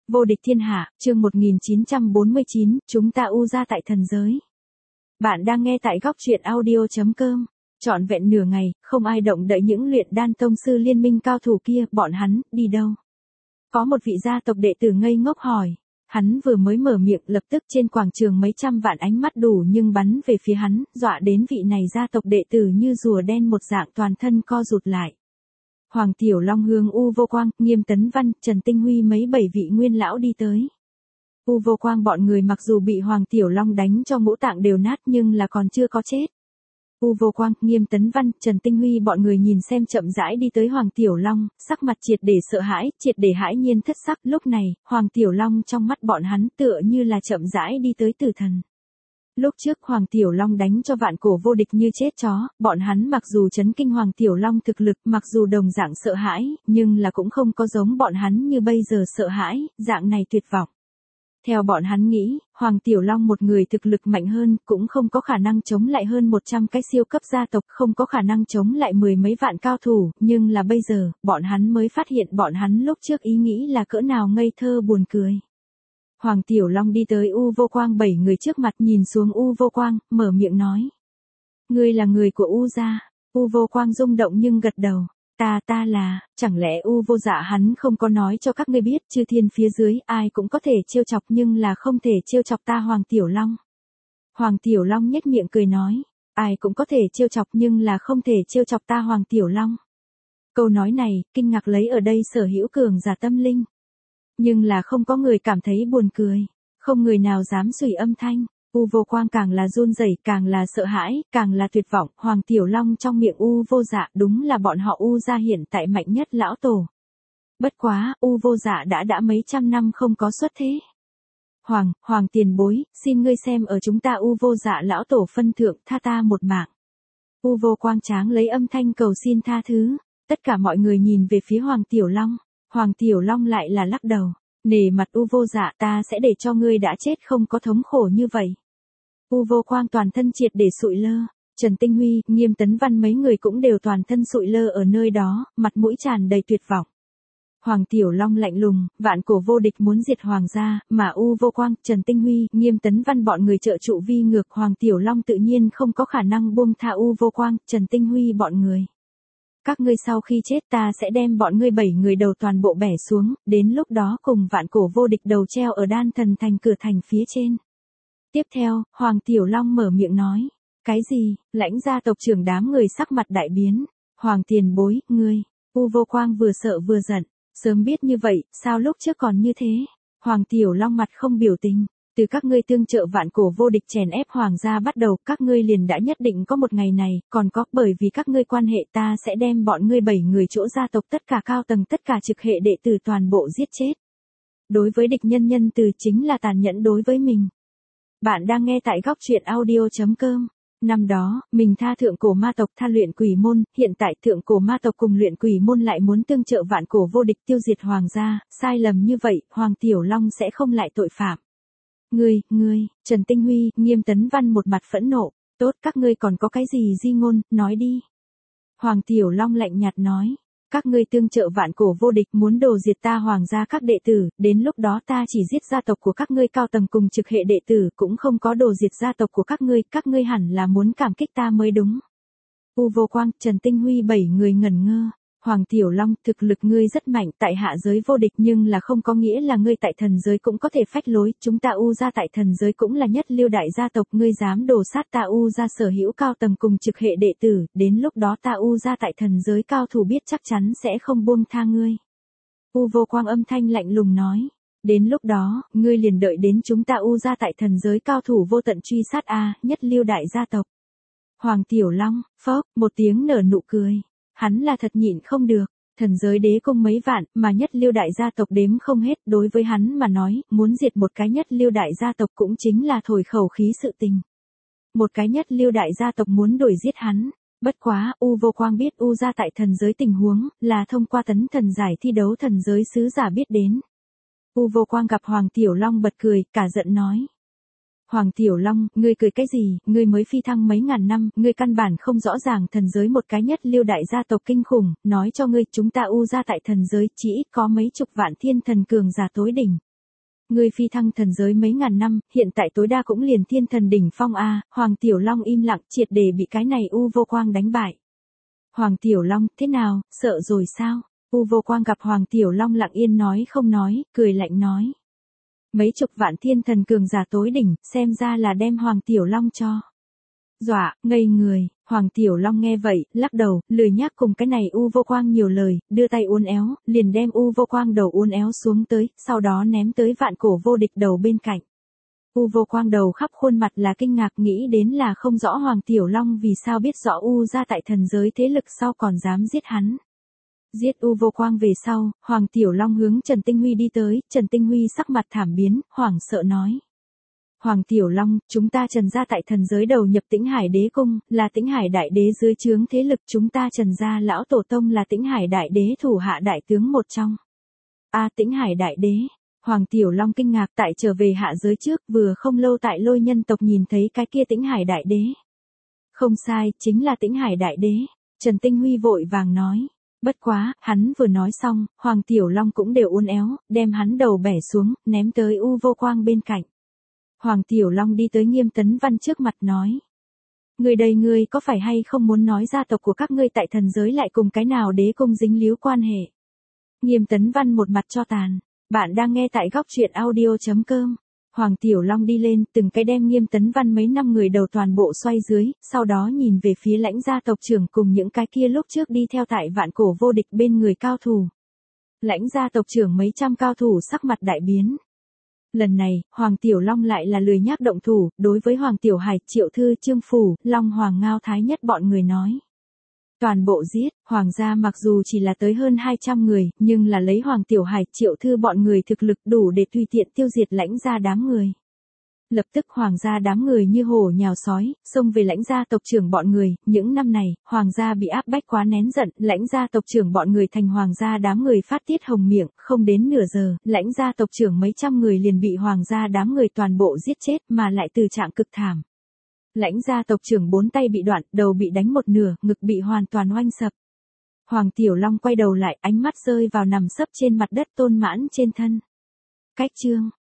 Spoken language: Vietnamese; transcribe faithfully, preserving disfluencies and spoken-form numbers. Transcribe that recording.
Vô địch thiên hạ, chương một nghìn chín trăm bốn mươi chín, chúng ta U gia tại thần giới. Bạn đang nghe tại góc truyện audio chấm com. Trọn vẹn nửa ngày, không ai động đậy những luyện đan tông sư liên minh cao thủ kia, bọn hắn, đi đâu? Có một vị gia tộc đệ tử ngây ngốc hỏi. Hắn vừa mới mở miệng lập tức trên quảng trường mấy trăm vạn ánh mắt đủ nhưng bắn về phía hắn, dọa đến vị này gia tộc đệ tử như rùa đen một dạng toàn thân co rụt lại. Hoàng Tiểu Long Hương U Vô Quang, Nghiêm Tấn Văn, Trần Tinh Huy mấy bảy vị nguyên lão đi tới. U Vô Quang bọn người mặc dù bị Hoàng Tiểu Long đánh cho ngũ tạng đều nát nhưng là còn chưa có chết. U Vô Quang, Nghiêm Tấn Văn, Trần Tinh Huy bọn người nhìn xem chậm rãi đi tới Hoàng Tiểu Long, sắc mặt triệt để sợ hãi, triệt để hãi nhiên thất sắc. Lúc này, Hoàng Tiểu Long trong mắt bọn hắn tựa như là chậm rãi đi tới tử thần. Lúc trước Hoàng Tiểu Long đánh cho vạn cổ vô địch như chết chó, bọn hắn mặc dù chấn kinh Hoàng Tiểu Long thực lực, mặc dù đồng dạng sợ hãi, nhưng là cũng không có giống bọn hắn như bây giờ sợ hãi, dạng này tuyệt vọng. Theo bọn hắn nghĩ, Hoàng Tiểu Long một người thực lực mạnh hơn, cũng không có khả năng chống lại hơn một trăm cái siêu cấp gia tộc, không có khả năng chống lại mười mấy vạn cao thủ, nhưng là bây giờ, bọn hắn mới phát hiện bọn hắn lúc trước ý nghĩ là cỡ nào ngây thơ buồn cười. Hoàng Tiểu Long đi tới U Vô Quang bảy người trước mặt nhìn xuống U Vô Quang, mở miệng nói. Ngươi là người của U gia. U Vô Quang rung động nhưng gật đầu. Ta ta là, chẳng lẽ U Vô Dạ hắn không có nói cho các ngươi biết chư thiên phía dưới ai cũng có thể trêu chọc nhưng là không thể trêu chọc ta Hoàng Tiểu Long. Hoàng Tiểu Long nhếch miệng cười nói. Ai cũng có thể trêu chọc nhưng là không thể trêu chọc ta Hoàng Tiểu Long. Câu nói này, kinh ngạc lấy ở đây sở hữu cường giả tâm linh. Nhưng là không có người cảm thấy buồn cười, không người nào dám xùy âm thanh. U Vô Quang càng là run rẩy, càng là sợ hãi, càng là tuyệt vọng. Hoàng Tiểu Long trong miệng U Vô Dạ đúng là bọn họ U gia hiện tại mạnh nhất lão tổ. Bất quá, U Vô Dạ đã đã mấy trăm năm không có xuất thế. Hoàng, Hoàng tiền bối, xin ngươi xem ở chúng ta U Vô Dạ lão tổ phân thượng tha ta một mạng. U Vô Quang tráng lấy âm thanh cầu xin tha thứ. Tất cả mọi người nhìn về phía Hoàng Tiểu Long. Hoàng Tiểu Long lại là lắc đầu. Nể mặt U Vô Dạ, ta sẽ để cho ngươi đã chết không có thống khổ như vậy. U Vô Quang toàn thân triệt để sụi lơ. Trần Tinh Huy, Nghiêm Tấn Văn mấy người cũng đều toàn thân sụi lơ ở nơi đó, mặt mũi tràn đầy tuyệt vọng. Hoàng Tiểu Long lạnh lùng, vạn cổ vô địch muốn diệt Hoàng gia, mà U Vô Quang, Trần Tinh Huy, Nghiêm Tấn Văn bọn người trợ trụ vi ngược. Hoàng Tiểu Long tự nhiên không có khả năng buông tha U Vô Quang, Trần Tinh Huy bọn người. Các ngươi sau khi chết ta sẽ đem bọn ngươi bảy người đầu toàn bộ bẻ xuống, đến lúc đó cùng vạn cổ vô địch đầu treo ở đan thần thành cửa thành phía trên. Tiếp theo, Hoàng Tiểu Long mở miệng nói. Cái gì? Lãnh gia tộc trưởng đám người sắc mặt đại biến. Hoàng tiền bối, ngươi. U Vô Quang vừa sợ vừa giận. Sớm biết như vậy, sao lúc trước còn như thế? Hoàng Tiểu Long mặt không biểu tình. Từ các ngươi tương trợ vạn cổ vô địch chèn ép Hoàng gia bắt đầu, các ngươi liền đã nhất định có một ngày này, còn có bởi vì các ngươi quan hệ ta sẽ đem bọn ngươi bảy người chỗ gia tộc tất cả cao tầng tất cả trực hệ đệ tử toàn bộ giết chết. Đối với địch nhân nhân từ chính là tàn nhẫn đối với mình. Bạn đang nghe tại góc truyện audio chấm com. Năm đó, mình tha thượng cổ ma tộc tha luyện quỷ môn, hiện tại thượng cổ ma tộc cùng luyện quỷ môn lại muốn tương trợ vạn cổ vô địch tiêu diệt Hoàng gia, sai lầm như vậy, Hoàng Tiểu Long sẽ không lại tội phạm. Ngươi, ngươi, Trần Tinh Huy, Nghiêm Tấn Văn một mặt phẫn nộ, tốt các ngươi còn có cái gì di ngôn, nói đi. Hoàng Tiểu Long lạnh nhạt nói, các ngươi tương trợ vạn cổ vô địch muốn đồ diệt ta Hoàng gia các đệ tử, đến lúc đó ta chỉ giết gia tộc của các ngươi cao tầng cùng trực hệ đệ tử cũng không có đồ diệt gia tộc của các ngươi, các ngươi hẳn là muốn cảm kích ta mới đúng. U Vô Quang, Trần Tinh Huy bảy người ngẩn ngơ. Hoàng Tiểu Long, thực lực ngươi rất mạnh tại hạ giới vô địch nhưng là không có nghĩa là ngươi tại thần giới cũng có thể phách lối, chúng ta U gia tại thần giới cũng là nhất lưu đại gia tộc, ngươi dám đổ sát ta U gia sở hữu cao tầng cùng trực hệ đệ tử, đến lúc đó ta U gia tại thần giới cao thủ biết chắc chắn sẽ không buông tha ngươi. U Vô Quang âm thanh lạnh lùng nói, đến lúc đó, ngươi liền đợi đến chúng ta U gia tại thần giới cao thủ vô tận truy sát a, nhất lưu đại gia tộc. Hoàng Tiểu Long, phốc, một tiếng nở nụ cười. Hắn là thật nhịn không được, thần giới đế cung mấy vạn, mà nhất lưu đại gia tộc đếm không hết, đối với hắn mà nói, muốn diệt một cái nhất lưu đại gia tộc cũng chính là thổi khẩu khí sự tình. Một cái nhất lưu đại gia tộc muốn đuổi giết hắn, bất quá, U Vô Quang biết U gia tại thần giới tình huống, là thông qua tấn thần giải thi đấu thần giới sứ giả biết đến. U Vô Quang gặp Hoàng Tiểu Long bật cười, cả giận nói. Hoàng Tiểu Long, ngươi cười cái gì, ngươi mới phi thăng mấy ngàn năm, ngươi căn bản không rõ ràng thần giới một cái nhất lưu đại gia tộc kinh khủng, nói cho ngươi, chúng ta U gia tại thần giới chỉ ít có mấy chục vạn thiên thần cường giả tối đỉnh. Ngươi phi thăng thần giới mấy ngàn năm, hiện tại tối đa cũng liền thiên thần đỉnh phong a. Hoàng Tiểu Long im lặng, triệt để bị cái này U Vô Quang đánh bại. Hoàng Tiểu Long, thế nào, sợ rồi sao? U Vô Quang gặp Hoàng Tiểu Long lặng yên nói không nói, cười lạnh nói. Mấy chục vạn thiên thần cường giả tối đỉnh, xem ra là đem Hoàng Tiểu Long cho dọa, ngây người. Hoàng Tiểu Long nghe vậy, lắc đầu, lười nhác cùng cái này U Vô Quang nhiều lời, đưa tay uốn éo, liền đem U Vô Quang đầu uốn éo xuống tới, sau đó ném tới vạn cổ vô địch đầu bên cạnh. U Vô Quang đầu khắp khuôn mặt là kinh ngạc, nghĩ đến là không rõ Hoàng Tiểu Long vì sao biết rõ U ra tại thần giới thế lực sau còn dám giết hắn. Giết U Vô Quang về sau, Hoàng Tiểu Long hướng Trần Tinh Huy đi tới, Trần Tinh Huy sắc mặt thảm biến, hoảng sợ nói. Hoàng Tiểu Long, chúng ta Trần gia tại thần giới đầu nhập Tĩnh Hải Đế Cung, là Tĩnh Hải Đại Đế dưới trướng thế lực, chúng ta Trần gia lão tổ tông là Tĩnh Hải Đại Đế thủ hạ đại tướng một trong. A à, Tĩnh Hải Đại Đế. Hoàng Tiểu Long kinh ngạc, tại trở về hạ giới trước, vừa không lâu tại Lôi nhân tộc nhìn thấy cái kia Tĩnh Hải Đại Đế. Không sai, chính là Tĩnh Hải Đại Đế. Trần Tinh Huy vội vàng nói. Bất quá, hắn vừa nói xong, Hoàng Tiểu Long cũng đều uốn éo, đem hắn đầu bẻ xuống, ném tới U Vô Quang bên cạnh. Hoàng Tiểu Long đi tới Nghiêm Tấn Văn trước mặt nói. Người đây ngươi có phải hay không muốn nói gia tộc của các ngươi tại thần giới lại cùng cái nào đế cung dính líu quan hệ? Nghiêm Tấn Văn một mặt cho tàn. Bạn đang nghe tại góc truyện audio chấm com. Hoàng Tiểu Long đi lên, từng cái đem Nghiêm Tấn Văn mấy năm người đầu toàn bộ xoay dưới, sau đó nhìn về phía Lãnh gia tộc trưởng cùng những cái kia lúc trước đi theo tại vạn cổ vô địch bên người cao thủ. Lãnh gia tộc trưởng mấy trăm cao thủ sắc mặt đại biến. Lần này, Hoàng Tiểu Long lại là lười nhác động thủ, đối với Hoàng Tiểu Hải, Triệu Thư, Trương Phủ, Long Hoàng Ngao Thái Nhất bọn người nói. Toàn bộ giết, Hoàng gia mặc dù chỉ là tới hơn hai trăm người, nhưng là lấy Hoàng Tiểu Hải, Triệu Thư bọn người thực lực đủ để tùy tiện tiêu diệt Lãnh gia đám người. Lập tức Hoàng gia đám người như hổ nhào sói, xông về Lãnh gia tộc trưởng bọn người, những năm này, Hoàng gia bị áp bách quá nén giận, Lãnh gia tộc trưởng bọn người thành Hoàng gia đám người phát tiết hồng miệng, không đến nửa giờ, Lãnh gia tộc trưởng mấy trăm người liền bị Hoàng gia đám người toàn bộ giết chết mà lại từ trạng cực thảm. Lãnh gia tộc trưởng bốn tay bị đoạn, đầu bị đánh một nửa, ngực bị hoàn toàn oanh sập. Hoàng Tiểu Long quay đầu lại, ánh mắt rơi vào nằm sấp trên mặt đất Tôn Mãn trên thân. Cách chương